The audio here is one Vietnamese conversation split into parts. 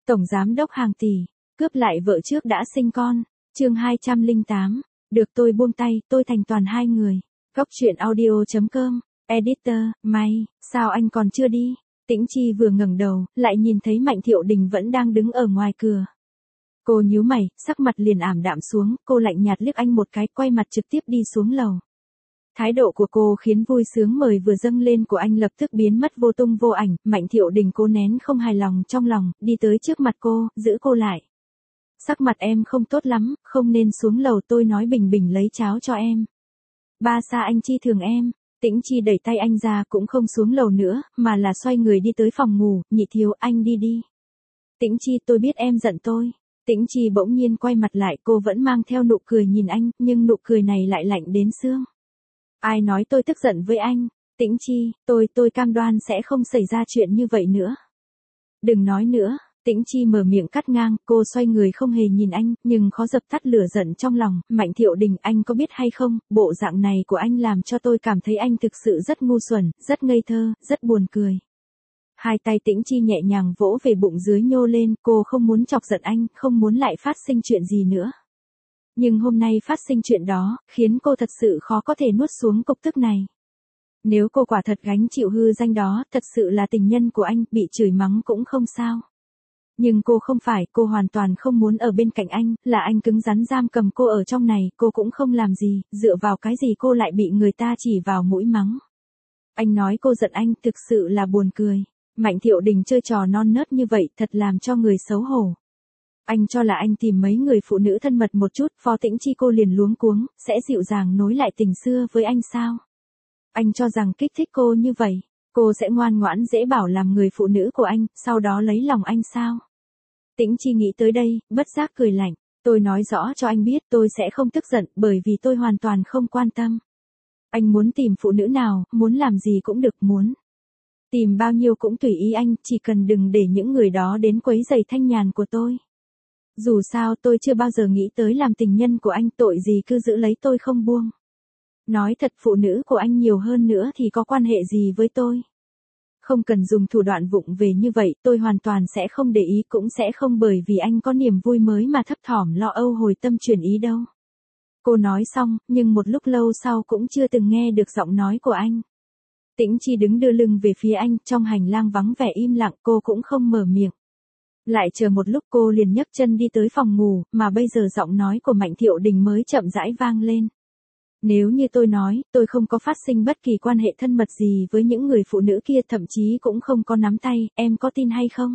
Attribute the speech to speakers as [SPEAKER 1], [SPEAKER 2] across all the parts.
[SPEAKER 1] Tổng giám đốc hàng tỷ, cướp lại vợ trước đã sinh con. Chương 208. Được tôi buông tay, tôi thành toàn hai người. Góc truyện audio.com. Editor, May, sao anh còn chưa đi? Tĩnh Chi vừa ngẩng đầu, lại nhìn thấy Mạnh Thiệu Đình vẫn đang đứng ở ngoài cửa. Cô nhíu mày, sắc mặt liền ảm đạm xuống, cô lạnh nhạt liếc anh một cái, quay mặt trực tiếp đi xuống lầu. Thái độ của cô khiến vui sướng mời vừa dâng lên của anh lập tức biến mất vô tung vô ảnh. Mạnh Thiệu Đình cố nén không hài lòng trong lòng, đi tới trước mặt cô, giữ cô lại. Sắc mặt em không tốt lắm, không nên xuống lầu, tôi nói Bình Bình lấy cháo cho em. Ba xa anh chi thường em. Tĩnh Chi đẩy tay anh ra, cũng không xuống lầu nữa, mà là xoay người đi tới phòng ngủ. Nhị thiếu, anh đi đi. Tĩnh Chi, tôi biết em giận tôi. Tĩnh Chi bỗng nhiên quay mặt lại, cô vẫn mang theo nụ cười nhìn anh, nhưng nụ cười này lại lạnh đến xương. Ai nói tôi tức giận với anh? Tĩnh Chi, tôi cam đoan sẽ không xảy ra chuyện như vậy nữa. Đừng nói nữa. Tĩnh Chi mở miệng cắt ngang, cô xoay người không hề nhìn anh, nhưng khó dập tắt lửa giận trong lòng. Mạnh Thiệu Đình, anh có biết hay không, bộ dạng này của anh làm cho tôi cảm thấy anh thực sự rất ngu xuẩn, rất ngây thơ, rất buồn cười. Hai tay Tĩnh Chi nhẹ nhàng vỗ về bụng dưới nhô lên, cô không muốn chọc giận anh, không muốn lại phát sinh chuyện gì nữa. Nhưng hôm nay phát sinh chuyện đó, khiến cô thật sự khó có thể nuốt xuống cục tức này. Nếu cô quả thật gánh chịu hư danh đó, thật sự là tình nhân của anh, bị chửi mắng cũng không sao. Nhưng cô không phải, cô hoàn toàn không muốn ở bên cạnh anh, là anh cứng rắn giam cầm cô ở trong này, cô cũng không làm gì, dựa vào cái gì cô lại bị người ta chỉ vào mũi mắng. Anh nói cô giận anh, thực sự là buồn cười. Mạnh Thiệu Đình chơi trò non nớt như vậy, thật làm cho người xấu hổ. Anh cho là anh tìm mấy người phụ nữ thân mật một chút, Phó Tĩnh Chi cô liền luống cuống, sẽ dịu dàng nối lại tình xưa với anh sao? Anh cho rằng kích thích cô như vậy, cô sẽ ngoan ngoãn dễ bảo làm người phụ nữ của anh, sau đó lấy lòng anh sao? Tĩnh Chi nghĩ tới đây, bất giác cười lạnh, tôi nói rõ cho anh biết tôi sẽ không tức giận, bởi vì tôi hoàn toàn không quan tâm. Anh muốn tìm phụ nữ nào, muốn làm gì cũng được, muốn tìm bao nhiêu cũng tùy ý anh, chỉ cần đừng để những người đó đến quấy rầy thanh nhàn của tôi. Dù sao tôi chưa bao giờ nghĩ tới làm tình nhân của anh, tội gì cứ giữ lấy tôi không buông. Nói thật, phụ nữ của anh nhiều hơn nữa thì có quan hệ gì với tôi? Không cần dùng thủ đoạn vụng về như vậy, tôi hoàn toàn sẽ không để ý, cũng sẽ không bởi vì anh có niềm vui mới mà thấp thỏm lo âu hồi tâm chuyển ý đâu. Cô nói xong, nhưng một lúc lâu sau cũng chưa từng nghe được giọng nói của anh. Tĩnh Chi đứng đưa lưng về phía anh, trong hành lang vắng vẻ im lặng, cô cũng không mở miệng. Lại chờ một lúc cô liền nhấc chân đi tới phòng ngủ, mà bây giờ giọng nói của Mạnh Thiệu Đình mới chậm rãi vang lên. Nếu như tôi nói, tôi không có phát sinh bất kỳ quan hệ thân mật gì với những người phụ nữ kia, thậm chí cũng không có nắm tay, em có tin hay không?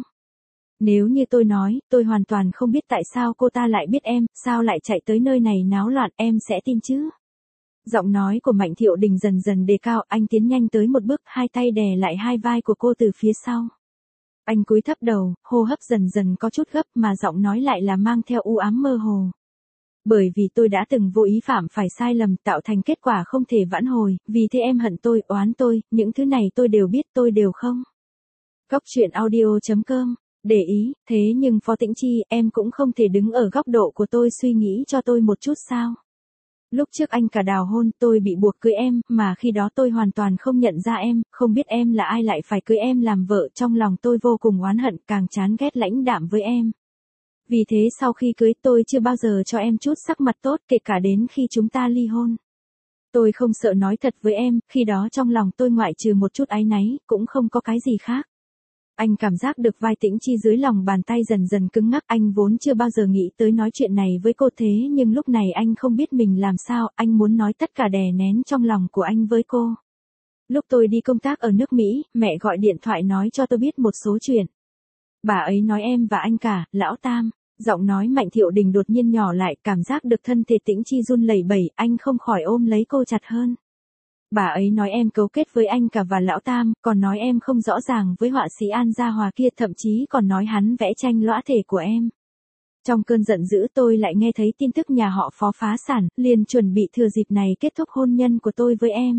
[SPEAKER 1] Nếu như tôi nói, tôi hoàn toàn không biết tại sao cô ta lại biết em, sao lại chạy tới nơi này náo loạn, em sẽ tin chứ? Giọng nói của Mạnh Thiệu Đình dần dần đề cao, anh tiến nhanh tới một bước, hai tay đè lại hai vai của cô từ phía sau. Anh cúi thấp đầu, hô hấp dần dần có chút gấp, mà giọng nói lại là mang theo u ám mơ hồ. Bởi vì tôi đã từng vô ý phạm phải sai lầm, tạo thành kết quả không thể vãn hồi, vì thế em hận tôi, oán tôi, những thứ này tôi đều biết, tôi đều không. Góc truyện audio.com. Để ý, thế nhưng Phó Tĩnh Chi, em cũng không thể đứng ở góc độ của tôi suy nghĩ cho tôi một chút sao? Lúc trước anh cả đào hôn, tôi bị buộc cưới em, mà khi đó tôi hoàn toàn không nhận ra em, không biết em là ai lại phải cưới em làm vợ, trong lòng tôi vô cùng oán hận, càng chán ghét lãnh đạm với em. Vì thế sau khi cưới tôi chưa bao giờ cho em chút sắc mặt tốt, kể cả đến khi chúng ta ly hôn. Tôi không sợ nói thật với em, khi đó trong lòng tôi ngoại trừ một chút áy náy, cũng không có cái gì khác. Anh cảm giác được vai Tĩnh Chi dưới lòng bàn tay dần dần cứng ngắc, anh vốn chưa bao giờ nghĩ tới nói chuyện này với cô, thế nhưng lúc này anh không biết mình làm sao, anh muốn nói tất cả đè nén trong lòng của anh với cô. Lúc tôi đi công tác ở nước Mỹ, mẹ gọi điện thoại nói cho tôi biết một số chuyện. Bà ấy nói em và anh cả, lão Tam. Giọng nói Mạnh Thiệu Đình đột nhiên nhỏ lại, cảm giác được thân thể Tĩnh Chi run lẩy bẩy, anh không khỏi ôm lấy cô chặt hơn. Bà ấy nói em cấu kết với anh cả và lão Tam, còn nói em không rõ ràng với họa sĩ An Gia Hòa kia, thậm chí còn nói hắn vẽ tranh lõa thể của em. Trong cơn giận dữ tôi lại nghe thấy tin tức nhà họ Phó phá sản, liền chuẩn bị thừa dịp này kết thúc hôn nhân của tôi với em.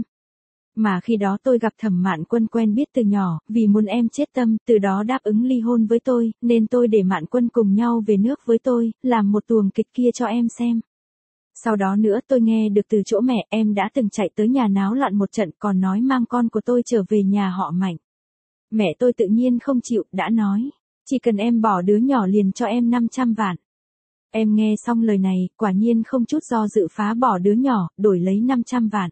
[SPEAKER 1] Mà khi đó tôi gặp Thẩm Mạn Quân quen biết từ nhỏ, vì muốn em chết tâm, từ đó đáp ứng ly hôn với tôi, nên tôi để Mạn Quân cùng nhau về nước với tôi, làm một tuồng kịch kia cho em xem. Sau đó nữa tôi nghe được từ chỗ mẹ, em đã từng chạy tới nhà náo loạn một trận, còn nói mang con của tôi trở về nhà họ Mạnh. Mẹ tôi tự nhiên không chịu, đã nói, Chỉ cần em bỏ đứa nhỏ liền cho em 500 vạn. Em nghe xong lời này, quả nhiên không chút do dự phá bỏ đứa nhỏ, đổi lấy 500 vạn.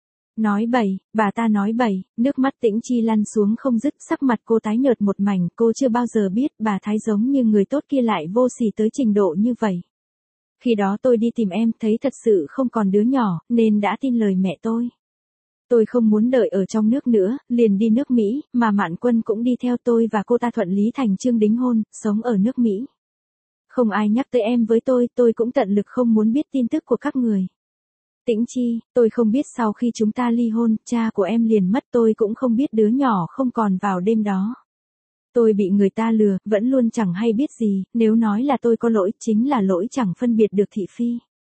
[SPEAKER 1] Nói bậy, bà ta nói bậy, nước mắt Tĩnh Chi lăn xuống không dứt, sắc mặt cô tái nhợt một mảnh, cô chưa bao giờ biết bà Thái giống như người tốt kia lại vô sỉ tới trình độ như vậy. Khi đó tôi đi tìm em, thấy thật sự không còn đứa nhỏ, nên đã tin lời mẹ tôi. Tôi không muốn đợi ở trong nước nữa, liền đi nước Mỹ, mà Mạn Quân cũng đi theo tôi và cô ta thuận lý thành chương đính hôn, sống ở nước Mỹ. Không ai nhắc tới em với tôi cũng tận lực không muốn biết tin tức của các người. Tĩnh Chi, tôi không biết sau khi chúng ta ly hôn, cha của em liền mất, tôi cũng không biết đứa nhỏ không còn vào đêm đó. Tôi bị người ta lừa, vẫn luôn chẳng hay biết gì, nếu nói là tôi có lỗi, chính là lỗi chẳng phân biệt được thị phi.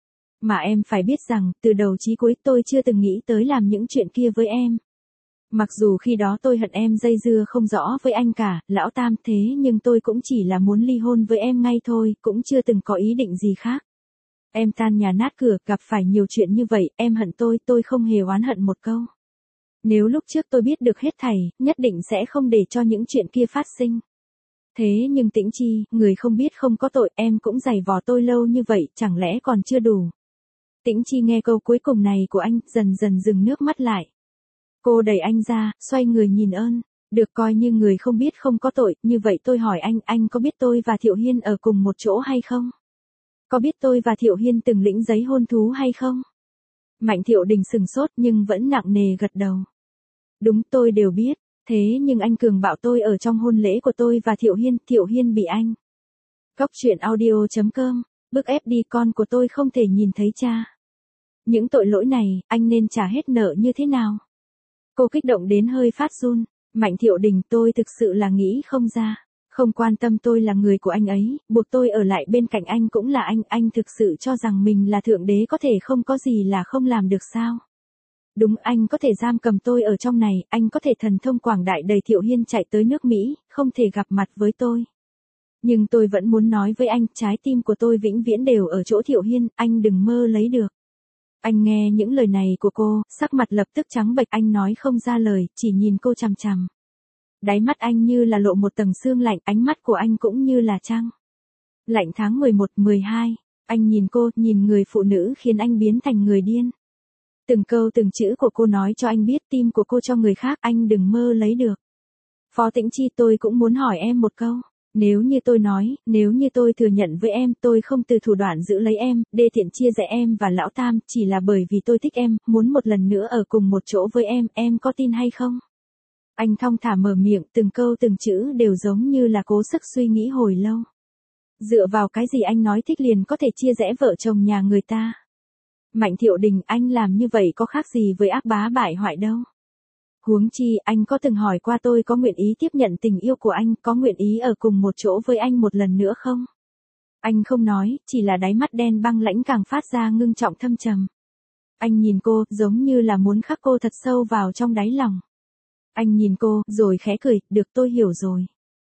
[SPEAKER 1] Mà em phải biết rằng, từ đầu chí cuối tôi chưa từng nghĩ tới làm những chuyện kia với em. Mặc dù khi đó tôi hận em dây dưa không rõ với anh cả, lão Tam, thế nhưng tôi cũng chỉ là muốn ly hôn với em ngay thôi, cũng chưa từng có ý định gì khác. Em tan nhà nát cửa, gặp phải nhiều chuyện như vậy, em hận tôi không hề oán hận một câu. Nếu lúc trước tôi biết được hết thảy, nhất định sẽ không để cho những chuyện kia phát sinh. Thế nhưng Tĩnh Chi, người không biết không có tội, em cũng giày vò tôi lâu như vậy, chẳng lẽ còn chưa đủ. Tĩnh Chi nghe câu cuối cùng này của anh, dần dần dừng nước mắt lại. Cô đẩy anh ra, xoay người nhìn ơn. Được coi như người không biết không có tội, như vậy tôi hỏi anh có biết tôi và Thiệu Hiên ở cùng một chỗ hay không? Có biết tôi và Thiệu Hiên từng lĩnh giấy hôn thú hay không? Mạnh Thiệu Đình sừng sốt nhưng vẫn nặng nề gật đầu. Đúng, tôi đều biết, thế nhưng anh Cường bảo tôi ở trong hôn lễ của tôi và Thiệu Hiên bị anh. Góc truyện audio.com, bức ép đi con của tôi không thể nhìn thấy cha. Những tội lỗi này, anh nên trả hết nợ như thế nào? Cô kích động đến hơi phát run. Mạnh Thiệu Đình, tôi thực sự là nghĩ không ra. Không quan tâm tôi là người của anh ấy, buộc tôi ở lại bên cạnh anh cũng là anh thực sự cho rằng mình là thượng đế có thể không có gì là không làm được sao? Đúng, anh có thể giam cầm tôi ở trong này, anh có thể thần thông quảng đại đẩy Thiệu Hiên chạy tới nước Mỹ, không thể gặp mặt với tôi. Nhưng tôi vẫn muốn nói với anh, trái tim của tôi vĩnh viễn đều ở chỗ Thiệu Hiên, anh đừng mơ lấy được. Anh nghe những lời này của cô, sắc mặt lập tức trắng bệch, anh nói không ra lời, chỉ nhìn cô chằm chằm. Đáy mắt anh như là lộ một tầng sương lạnh, ánh mắt của anh cũng như là trăng. Lạnh tháng 11, 12, anh nhìn cô, nhìn người phụ nữ khiến anh biến thành người điên. Từng câu từng chữ của cô nói cho anh biết tim của cô cho người khác, anh đừng mơ lấy được. Phó Tĩnh Chi, tôi cũng muốn hỏi em một câu. Nếu như tôi nói, nếu như tôi thừa nhận với em, tôi không từ thủ đoạn giữ lấy em, đê tiện chia rẽ em và lão Tam, chỉ là bởi vì tôi thích em, muốn một lần nữa ở cùng một chỗ với em có tin hay không? Anh thong thả mở miệng, từng câu từng chữ đều giống như là cố sức suy nghĩ hồi lâu. Dựa vào cái gì anh nói thích liền có thể chia rẽ vợ chồng nhà người ta? Mạnh Thiệu Đình, anh làm như vậy có khác gì với ác bá bại hoại đâu. Huống chi, anh có từng hỏi qua tôi có nguyện ý tiếp nhận tình yêu của anh, có nguyện ý ở cùng một chỗ với anh một lần nữa không? Anh không nói, chỉ là đáy mắt đen băng lãnh càng phát ra ngưng trọng thâm trầm. Anh nhìn cô, giống như là muốn khắc cô thật sâu vào trong đáy lòng. Anh nhìn cô, rồi khẽ cười, được, tôi hiểu rồi.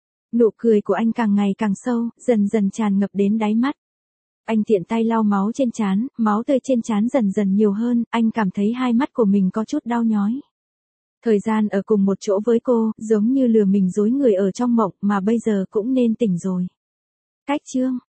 [SPEAKER 1] Nụ cười của anh càng ngày càng sâu, dần dần tràn ngập đến đáy mắt. Anh tiện tay lau máu trên trán, máu tươi trên trán dần dần nhiều hơn, anh cảm thấy hai mắt của mình có chút đau nhói. Thời gian ở cùng một chỗ với cô, giống như lừa mình dối người ở trong mộng, mà bây giờ cũng nên tỉnh rồi. Cách chương